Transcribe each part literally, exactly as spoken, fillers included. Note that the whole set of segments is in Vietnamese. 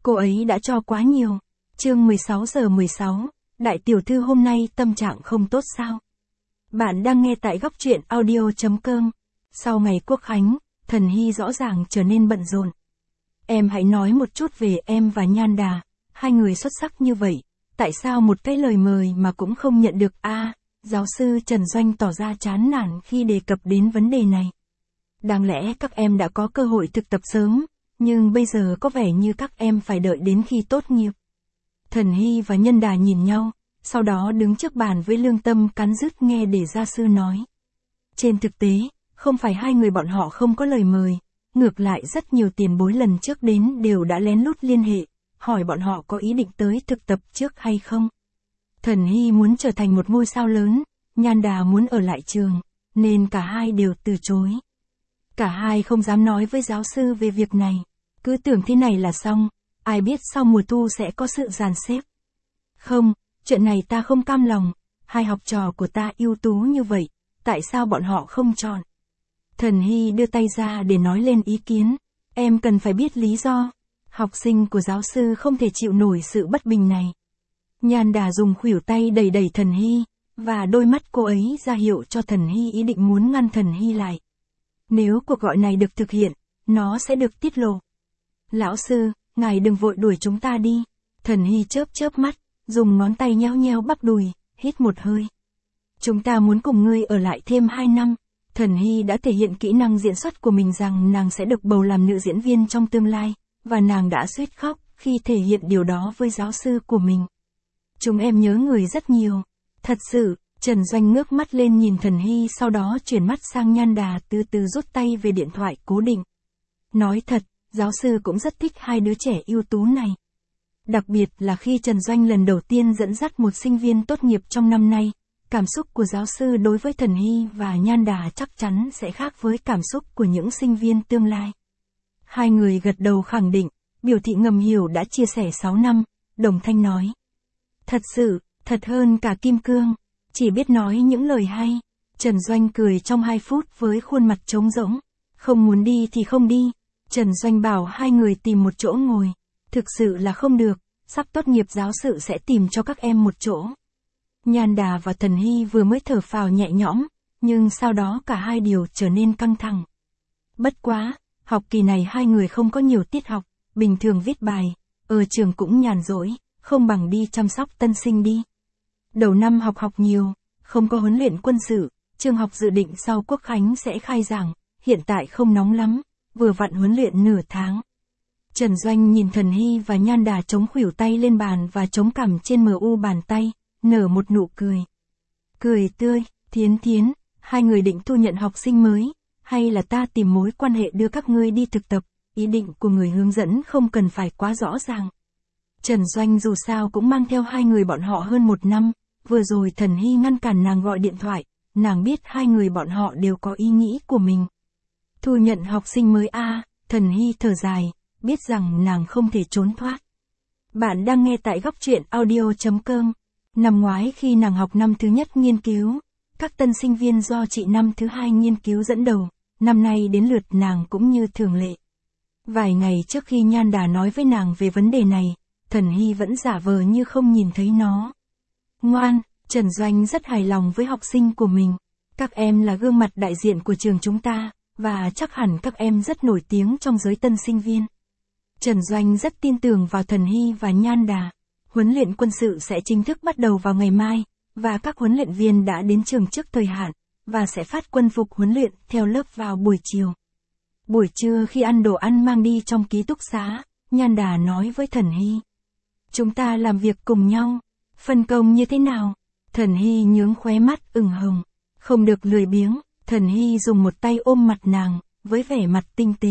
cô ấy đã cho quá nhiều. Chương mười sáu giờ mười sáu, đại tiểu thư hôm nay tâm trạng không tốt sao? Bạn đang nghe tại góc truyện audio chấm com. Sau ngày Quốc khánh, Thần Hy rõ ràng trở nên bận rộn. Em hãy nói một chút về em và Nhan Đà, hai người xuất sắc như vậy, tại sao một cái lời mời mà cũng không nhận được a? À, giáo sư Trần Doanh tỏ ra chán nản khi đề cập đến vấn đề này. Đáng lẽ các em đã có cơ hội thực tập sớm, nhưng bây giờ có vẻ như các em phải đợi đến khi tốt nghiệp. Thần Hy và Nhân Đà nhìn nhau, sau đó đứng trước bàn với lương tâm cắn rứt nghe để gia sư nói. Trên thực tế, không phải hai người bọn họ không có lời mời, ngược lại rất nhiều tiền bối lần trước đến đều đã lén lút liên hệ, hỏi bọn họ có ý định tới thực tập trước hay không. Thần Hy muốn trở thành một ngôi sao lớn, Nhan Đà muốn ở lại trường, nên cả hai đều từ chối. Cả hai không dám nói với giáo sư về việc này, cứ tưởng thế này là xong, ai biết sau mùa thu sẽ có sự dàn xếp. Không, chuyện này ta không cam lòng, hai học trò của ta ưu tú như vậy, tại sao bọn họ không chọn? Thần Hy đưa tay ra để nói lên ý kiến, em cần phải biết lý do. Học sinh của giáo sư không thể chịu nổi sự bất bình này. Nhan Đà dùng khuỷu tay đẩy đẩy Thần Hy, và đôi mắt cô ấy ra hiệu cho Thần Hy ý định muốn ngăn Thần Hy lại. Nếu cuộc gọi này được thực hiện, nó sẽ được tiết lộ. Lão sư, ngài đừng vội đuổi chúng ta đi. Thần Hy chớp chớp mắt, dùng ngón tay nheo nheo bắp đùi, hít một hơi. Chúng ta muốn cùng ngươi ở lại thêm hai năm. Thần Hy đã thể hiện kỹ năng diễn xuất của mình rằng nàng sẽ được bầu làm nữ diễn viên trong tương lai, và nàng đã suýt khóc khi thể hiện điều đó với giáo sư của mình. Chúng em nhớ người rất nhiều. Thật sự, Trần Doanh ngước mắt lên nhìn Thần Hy, sau đó chuyển mắt sang Nhan Đà, từ từ rút tay về điện thoại cố định. Nói thật, giáo sư cũng rất thích hai đứa trẻ ưu tú này. Đặc biệt là khi Trần Doanh lần đầu tiên dẫn dắt một sinh viên tốt nghiệp trong năm nay, cảm xúc của giáo sư đối với Thần Hy và Nhan Đà chắc chắn sẽ khác với cảm xúc của những sinh viên tương lai. Hai người gật đầu khẳng định, biểu thị ngầm hiểu đã chia sẻ sáu năm, đồng thanh nói. Thật sự, thật hơn cả kim cương, chỉ biết nói những lời hay. Trần Doanh cười trong hai phút với khuôn mặt trống rỗng, không muốn đi thì không đi. Trần Doanh bảo hai người tìm một chỗ ngồi, thực sự là không được, sắp tốt nghiệp giáo sự sẽ tìm cho các em một chỗ. Nhan Đà và Thần Hy vừa mới thở phào nhẹ nhõm, nhưng sau đó cả hai điều trở nên căng thẳng. Bất quá, học kỳ này hai người không có nhiều tiết học, bình thường viết bài, ở trường cũng nhàn rỗi, không bằng đi chăm sóc tân sinh đi. Đầu năm học học nhiều, không có huấn luyện quân sự, trường học dự định sau Quốc khánh sẽ khai giảng, hiện tại không nóng lắm, vừa vặn huấn luyện nửa tháng. Trần Doanh nhìn Thần Hy và Nhan Đà chống khuỷu tay lên bàn và chống cằm trên mờ u bàn tay, nở một nụ cười. Cười tươi, Thiến Thiến, hai người định thu nhận học sinh mới, hay là ta tìm mối quan hệ đưa các ngươi đi thực tập, ý định của người hướng dẫn không cần phải quá rõ ràng. Trần Doanh dù sao cũng mang theo hai người bọn họ hơn một năm, vừa rồi Thần Hy ngăn cản nàng gọi điện thoại, nàng biết hai người bọn họ đều có ý nghĩ của mình. Thu nhận học sinh mới a, à, Thần Hy thở dài, biết rằng nàng không thể trốn thoát. Bạn đang nghe tại góc truyện audio chấm com. Năm ngoái khi nàng học năm thứ nhất nghiên cứu, các tân sinh viên do chị năm thứ hai nghiên cứu dẫn đầu, năm nay đến lượt nàng cũng như thường lệ. Vài ngày trước khi Nhan Đà nói với nàng về vấn đề này, Thần Hy vẫn giả vờ như không nhìn thấy nó. Ngoan, Trần Doanh rất hài lòng với học sinh của mình. Các em là gương mặt đại diện của trường chúng ta, và chắc hẳn các em rất nổi tiếng trong giới tân sinh viên. Trần Doanh rất tin tưởng vào Thần Hy và Nhan Đà. Huấn luyện quân sự sẽ chính thức bắt đầu vào ngày mai, và các huấn luyện viên đã đến trường trước thời hạn, và sẽ phát quân phục huấn luyện theo lớp vào buổi chiều. Buổi trưa khi ăn đồ ăn mang đi trong ký túc xá, Nhan Đà nói với Thần Hy. Chúng ta làm việc cùng nhau, phân công như thế nào? Thần Hy nhướng khóe mắt ửng hồng, không được lười biếng. Thần Hy dùng một tay ôm mặt nàng, với vẻ mặt tinh tế.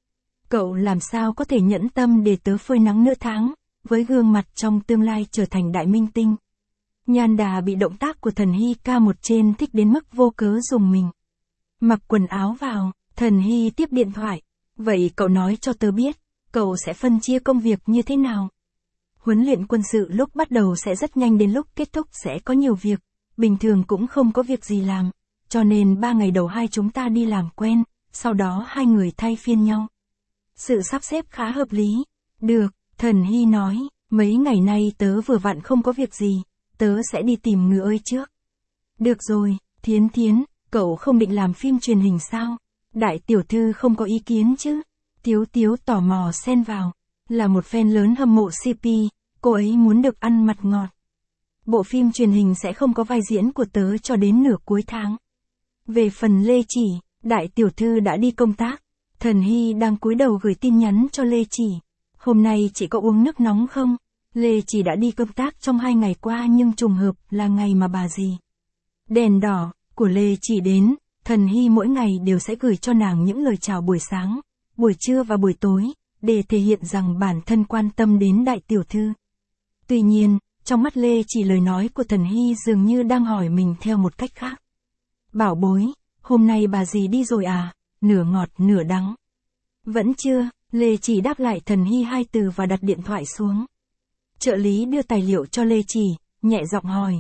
Cậu làm sao có thể nhẫn tâm để tớ phơi nắng nửa tháng, với gương mặt trong tương lai trở thành đại minh tinh. Nhan Đà bị động tác của Thần Hy ca một trên thích đến mức vô cớ dùng mình. Mặc quần áo vào, Thần Hy tiếp điện thoại. Vậy cậu nói cho tớ biết, cậu sẽ phân chia công việc như thế nào? Huấn luyện quân sự lúc bắt đầu sẽ rất nhanh, đến lúc kết thúc sẽ có nhiều việc, bình thường cũng không có việc gì làm, cho nên ba ngày đầu hai chúng ta đi làm quen, sau đó hai người thay phiên nhau. Sự sắp xếp khá hợp lý. Được, Thần Hy nói, mấy ngày nay tớ vừa vặn không có việc gì, tớ sẽ đi tìm người ơi trước. Được rồi, Thiến Thiến, cậu không định làm phim truyền hình sao? Đại tiểu thư không có ý kiến chứ? Tiếu Tiếu tò mò xen vào, là một fan lớn hâm mộ xê pê, cô ấy muốn được ăn mặt ngọt. Bộ phim truyền hình sẽ không có vai diễn của tớ cho đến nửa cuối tháng. Về phần Lê Chỉ, đại tiểu thư đã đi công tác. Thần Hy đang cúi đầu gửi tin nhắn cho Lê Chỉ. Hôm nay chị có uống nước nóng không? Lê Chỉ đã đi công tác trong hai ngày qua nhưng trùng hợp là ngày mà bà dì đèn đỏ của Lê Chỉ đến. Thần Hy mỗi ngày đều sẽ gửi cho nàng những lời chào buổi sáng, buổi trưa và buổi tối, để thể hiện rằng bản thân quan tâm đến đại tiểu thư. Tuy nhiên, trong mắt Lê Chỉ lời nói của Thần Hy dường như đang hỏi mình theo một cách khác. Bảo bối, hôm nay bà dì đi rồi à? Nửa ngọt nửa đắng. Vẫn chưa, Lê Chỉ đáp lại Thần Hy hai từ và đặt điện thoại xuống. Trợ lý đưa tài liệu cho Lê Chỉ, nhẹ giọng hỏi.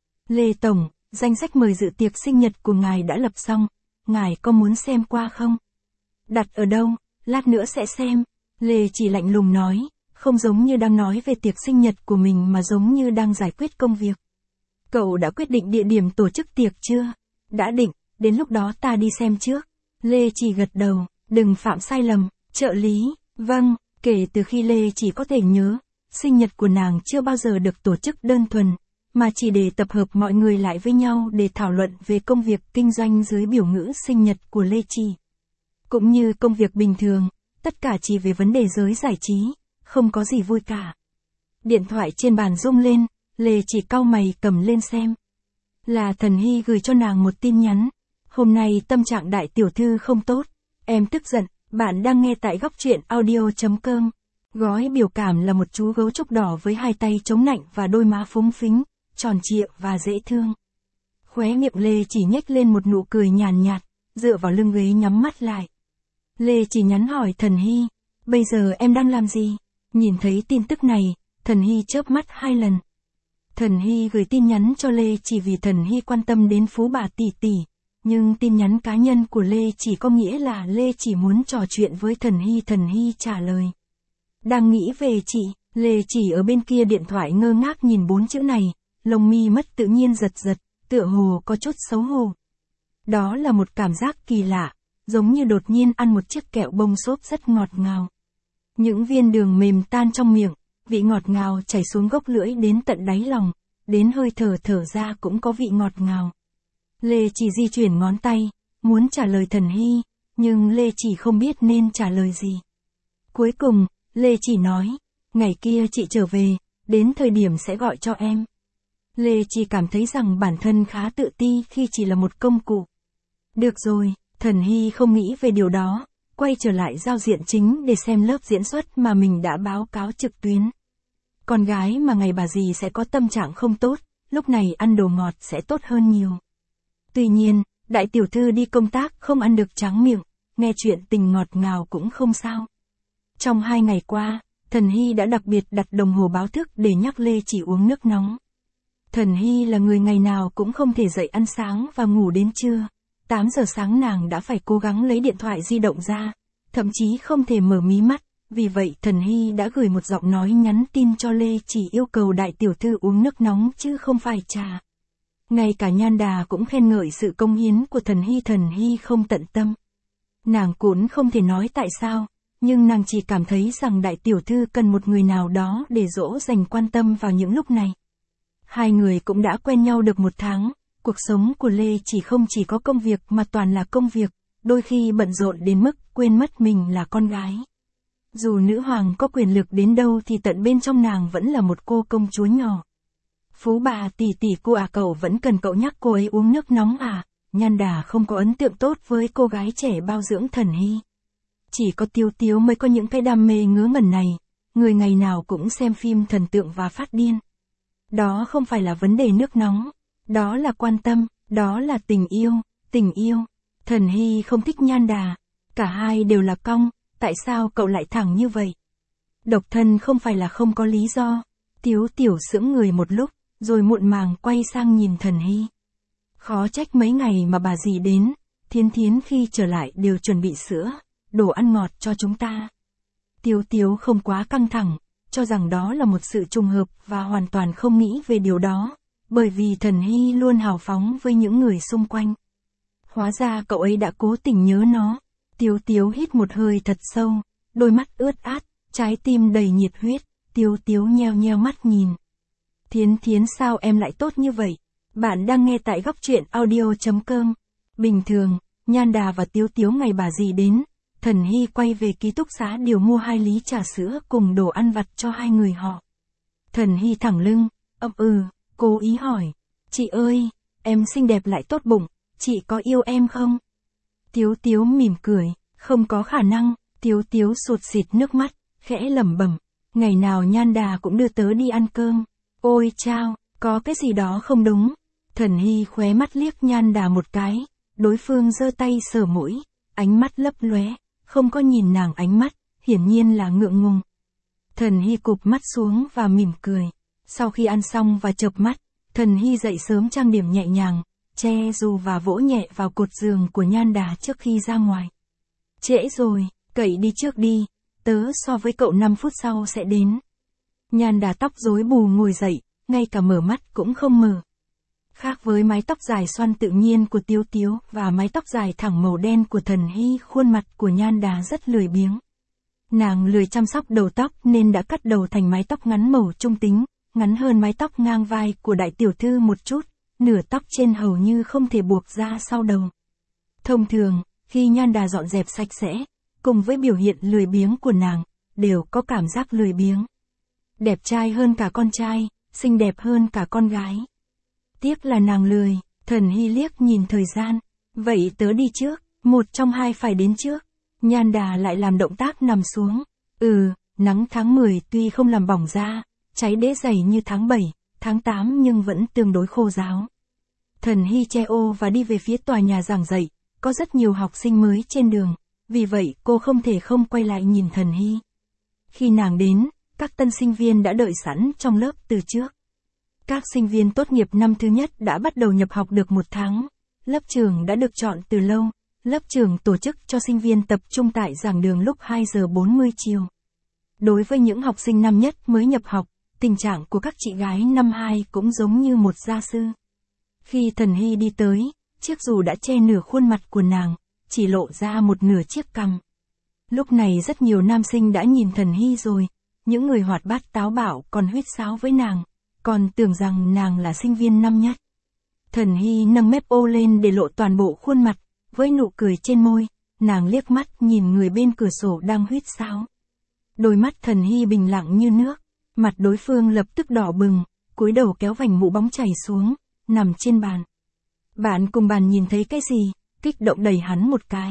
Lê Tổng, danh sách mời dự tiệc sinh nhật của ngài đã lập xong, ngài có muốn xem qua không? Đặt ở đâu, lát nữa sẽ xem. Lê Chỉ lạnh lùng nói, không giống như đang nói về tiệc sinh nhật của mình mà giống như đang giải quyết công việc. Cậu đã quyết định địa điểm tổ chức tiệc chưa? Đã định, đến lúc đó ta đi xem trước. Lê Chỉ gật đầu, đừng phạm sai lầm, trợ lý, vâng, kể từ khi Lê Chỉ có thể nhớ, sinh nhật của nàng chưa bao giờ được tổ chức đơn thuần, mà chỉ để tập hợp mọi người lại với nhau để thảo luận về công việc kinh doanh dưới biểu ngữ sinh nhật của Lê Chỉ. Cũng như công việc bình thường, tất cả chỉ về vấn đề giới giải trí, không có gì vui cả. Điện thoại trên bàn rung lên, Lê Chỉ cau mày cầm lên xem. Là Thần Hy gửi cho nàng một tin nhắn. Hôm nay tâm trạng đại tiểu thư không tốt, em tức giận, bạn đang nghe tại góc truyện audio.com. Gói biểu cảm là một chú gấu trúc đỏ với hai tay chống nạnh và đôi má phúng phính, tròn trịa và dễ thương. Khóe miệng Lê Chỉ nhếch lên một nụ cười nhàn nhạt, dựa vào lưng ghế nhắm mắt lại. Lê Chỉ nhắn hỏi Thần Hy, bây giờ em đang làm gì? Nhìn thấy tin tức này, Thần Hy chớp mắt hai lần. Thần Hy gửi tin nhắn cho Lê Chỉ vì Thần Hy quan tâm đến phú bà tỷ tỷ, nhưng tin nhắn cá nhân của Lê Chỉ có nghĩa là Lê Chỉ muốn trò chuyện với Thần Hy. Thần Hy trả lời. Đang nghĩ về chị, Lê Chỉ ở bên kia điện thoại ngơ ngác nhìn bốn chữ này, lông mi mất tự nhiên giật giật, tựa hồ có chút xấu hổ. Đó là một cảm giác kỳ lạ, giống như đột nhiên ăn một chiếc kẹo bông xốp rất ngọt ngào. Những viên đường mềm tan trong miệng, vị ngọt ngào chảy xuống gốc lưỡi đến tận đáy lòng, đến hơi thở thở ra cũng có vị ngọt ngào. Lê Chỉ di chuyển ngón tay, muốn trả lời Thần Hy, nhưng Lê Chỉ không biết nên trả lời gì. Cuối cùng, Lê Chỉ nói, ngày kia chị trở về, đến thời điểm sẽ gọi cho em. Lê Chỉ cảm thấy rằng bản thân khá tự ti khi chỉ là một công cụ. Được rồi, Thần Hy không nghĩ về điều đó, quay trở lại giao diện chính để xem lớp diễn xuất mà mình đã báo cáo trực tuyến. Con gái mà ngày bà dì sẽ có tâm trạng không tốt, lúc này ăn đồ ngọt sẽ tốt hơn nhiều. Tuy nhiên, đại tiểu thư đi công tác không ăn được tráng miệng, nghe chuyện tình ngọt ngào cũng không sao. Trong hai ngày qua, Thần Hy đã đặc biệt đặt đồng hồ báo thức để nhắc Lê Chỉ uống nước nóng. Thần Hy là người ngày nào cũng không thể dậy ăn sáng và ngủ đến trưa. tám giờ sáng nàng đã phải cố gắng lấy điện thoại di động ra, thậm chí không thể mở mí mắt, vì vậy Thần Hy đã gửi một giọng nói nhắn tin cho Lê Chỉ yêu cầu đại tiểu thư uống nước nóng chứ không phải trà. Ngay cả Nhan Đà cũng khen ngợi sự công hiến của Thần Hy. Thần Hy không tận tâm. Nàng cũng không thể nói tại sao, nhưng nàng chỉ cảm thấy rằng đại tiểu thư cần một người nào đó để dỗ dành quan tâm vào những lúc này. Hai người cũng đã quen nhau được một tháng, cuộc sống của Lê Chỉ không chỉ có công việc mà toàn là công việc, đôi khi bận rộn đến mức quên mất mình là con gái. Dù nữ hoàng có quyền lực đến đâu thì tận bên trong nàng vẫn là một cô công chúa nhỏ. Phú bà tỷ tỷ cô à, cậu vẫn cần cậu nhắc cô ấy uống nước nóng à? Nhan Đà không có ấn tượng tốt với cô gái trẻ bao dưỡng Thần Hy. Chỉ có Tiếu Tiếu mới có những cái đam mê ngớ ngẩn này, người ngày nào cũng xem phim thần tượng và phát điên. Đó không phải là vấn đề nước nóng, đó là quan tâm, đó là tình yêu, tình yêu. Thần Hy không thích Nhan Đà, cả hai đều là cong, tại sao cậu lại thẳng như vậy? Độc thân không phải là không có lý do. Tiếu Tiểu sững người một lúc, rồi muộn màng quay sang nhìn Thần Hy. Khó trách mấy ngày mà bà dì đến, Thiến Thiến khi trở lại đều chuẩn bị sữa, đồ ăn ngọt cho chúng ta. Tiếu Tiếu không quá căng thẳng, cho rằng đó là một sự trùng hợp và hoàn toàn không nghĩ về điều đó, bởi vì Thần Hy luôn hào phóng với những người xung quanh. Hóa ra cậu ấy đã cố tình nhớ nó. Tiếu Tiếu hít một hơi thật sâu, đôi mắt ướt át, trái tim đầy nhiệt huyết, Tiếu Tiếu nheo nheo mắt nhìn. Thiến Thiến sao em lại tốt như vậy? Bạn đang nghe tại góc truyện audio.com. Bình thường, Nhan Đà và Tiếu Tiếu ngày bà dì đến, Thần Hy quay về ký túc xá điều mua hai ly trà sữa cùng đồ ăn vặt cho hai người họ. Thần Hy thẳng lưng, ậm ừ, cố ý hỏi. Chị ơi, em xinh đẹp lại tốt bụng, chị có yêu em không? Tiếu Tiếu mỉm cười, không có khả năng. Tiếu Tiếu sụt sịt nước mắt, khẽ lẩm bẩm. Ngày nào Nhan Đà cũng đưa tớ đi ăn cơm. Ôi chao, có cái gì đó không đúng. Thần Hy khóe mắt liếc Nhan Đà một cái, đối phương giơ tay sờ mũi, ánh mắt lấp lóe, không có nhìn nàng ánh mắt, hiển nhiên là ngượng ngùng. Thần Hy cụp mắt xuống và mỉm cười. Sau khi ăn xong và chợp mắt, Thần Hy dậy sớm trang điểm nhẹ nhàng, che dù và vỗ nhẹ vào cột giường của Nhan Đà trước khi ra ngoài. Trễ rồi, cậy đi trước đi, tớ so với cậu năm phút sau sẽ đến. Nhan Đà tóc rối bù ngồi dậy, ngay cả mở mắt cũng không mở. Khác với mái tóc dài xoăn tự nhiên của Tiếu Tiếu và mái tóc dài thẳng màu đen của Thần Hy, khuôn mặt của Nhan Đà rất lười biếng. Nàng lười chăm sóc đầu tóc nên đã cắt đầu thành mái tóc ngắn màu trung tính, ngắn hơn mái tóc ngang vai của đại tiểu thư một chút, nửa tóc trên hầu như không thể buộc ra sau đầu. Thông thường, khi Nhan Đà dọn dẹp sạch sẽ, cùng với biểu hiện lười biếng của nàng, đều có cảm giác lười biếng. Đẹp trai hơn cả con trai, xinh đẹp hơn cả con gái. Tiếc là nàng lười. Thần Hy liếc nhìn thời gian. Vậy tớ đi trước, một trong hai phải đến trước. Nhan Đà lại làm động tác nằm xuống. Ừ, nắng tháng mười tuy không làm bỏng da, cháy đế dày như tháng bảy, tháng tám nhưng vẫn tương đối khô ráo. Thần Hy che ô và đi về phía tòa nhà giảng dạy, có rất nhiều học sinh mới trên đường, vì vậy cô không thể không quay lại nhìn Thần Hy. Khi nàng đến, các tân sinh viên đã đợi sẵn trong lớp từ trước. Các sinh viên tốt nghiệp năm thứ nhất đã bắt đầu nhập học được một tháng. Lớp trường đã được chọn từ lâu. Lớp trường tổ chức cho sinh viên tập trung tại giảng đường lúc hai giờ bốn mươi chiều. Đối với những học sinh năm nhất mới nhập học, tình trạng của các chị gái năm hai cũng giống như một gia sư. Khi Thần Hy đi tới, chiếc dù đã che nửa khuôn mặt của nàng, chỉ lộ ra một nửa chiếc cằm. Lúc này rất nhiều nam sinh đã nhìn Thần Hy rồi, những người hoạt bát táo bạo còn huýt sáo với nàng, còn tưởng rằng nàng là sinh viên năm nhất. Thần Hy nâng mép ô lên để lộ toàn bộ khuôn mặt, với nụ cười trên môi, nàng liếc mắt nhìn người bên cửa sổ đang huýt sáo. Đôi mắt Thần Hy bình lặng như nước, mặt đối phương lập tức đỏ bừng, cúi đầu kéo vành mũ bóng chảy xuống, nằm trên bàn. Bạn cùng bàn nhìn thấy cái gì, kích động đẩy hắn một cái.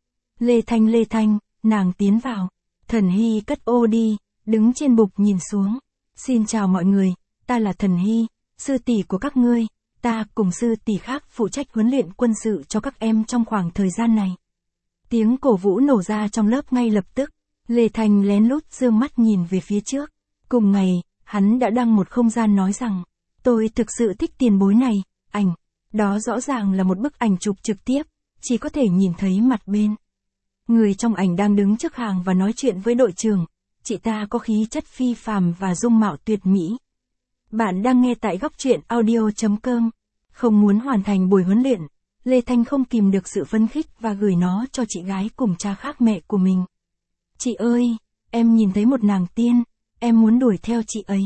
Lê Thanh Lê Thanh, nàng tiến vào. Thần Hy cất ô đi, đứng trên bục nhìn xuống. Xin chào mọi người, ta là Thần Hy, sư tỷ của các ngươi, ta cùng sư tỷ khác phụ trách huấn luyện quân sự cho các em trong khoảng thời gian này. Tiếng cổ vũ nổ ra trong lớp ngay lập tức, Lê Thanh lén lút dương mắt nhìn về phía trước. Cùng ngày, hắn đã đăng một không gian nói rằng, tôi thực sự thích tiền bối này, ảnh. Đó rõ ràng là một bức ảnh chụp trực tiếp, chỉ có thể nhìn thấy mặt bên. Người trong ảnh đang đứng trước hàng và nói chuyện với đội trưởng, chị ta có khí chất phi phàm và dung mạo tuyệt mỹ. Bạn đang nghe tại góc truyện audio.com. Không muốn hoàn thành buổi huấn luyện, Lê Thanh không kìm được sự phấn khích và gửi nó cho chị gái cùng cha khác mẹ của mình. Chị ơi, em nhìn thấy một nàng tiên, em muốn đuổi theo chị ấy.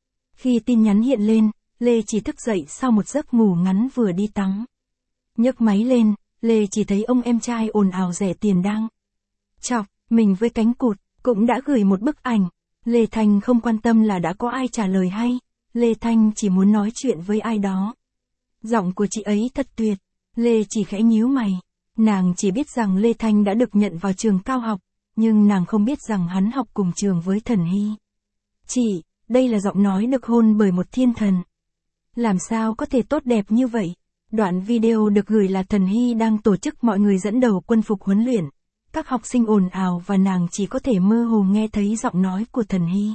Khi tin nhắn hiện lên, Lê chỉ thức dậy sau một giấc ngủ ngắn vừa đi tắm. Nhấc máy lên, Lê chỉ thấy ông em trai ồn ào rẻ tiền đang chọc mình với cánh cụt, cũng đã gửi một bức ảnh. Lê Thanh không quan tâm là đã có ai trả lời hay, Lê Thanh chỉ muốn nói chuyện với ai đó. Giọng của chị ấy thật tuyệt, Lê chỉ khẽ nhíu mày. Nàng chỉ biết rằng Lê Thanh đã được nhận vào trường cao học, nhưng nàng không biết rằng hắn học cùng trường với Thần Hy. Chị, đây là giọng nói được hôn bởi một thiên thần. Làm sao có thể tốt đẹp như vậy? Đoạn video được gửi là Thần Hy đang tổ chức mọi người dẫn đầu quân phục huấn luyện. Các học sinh ồn ào và nàng chỉ có thể mơ hồ nghe thấy giọng nói của Thần Hy.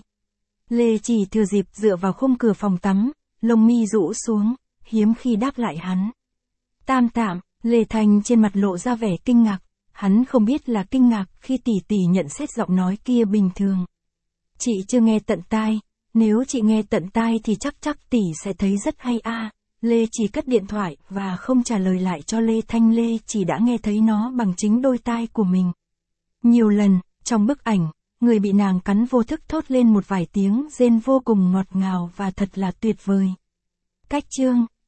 Lê chỉ thừa dịp dựa vào khung cửa phòng tắm, lông mi rũ xuống, hiếm khi đáp lại hắn. Tam tạm, Lê Thanh trên mặt lộ ra vẻ kinh ngạc, hắn không biết là kinh ngạc khi tỷ tỷ nhận xét giọng nói kia bình thường. Chị chưa nghe tận tai, nếu chị nghe tận tai thì chắc chắc tỷ sẽ thấy rất hay a. Lê Chỉ cất điện thoại và không trả lời lại cho Lê Thanh. Lê Chỉ đã nghe thấy nó bằng chính đôi tai của mình. Nhiều lần, trong bức ảnh, người bị nàng cắn vô thức thốt lên một vài tiếng rên vô cùng ngọt ngào và thật là tuyệt vời. Cách chương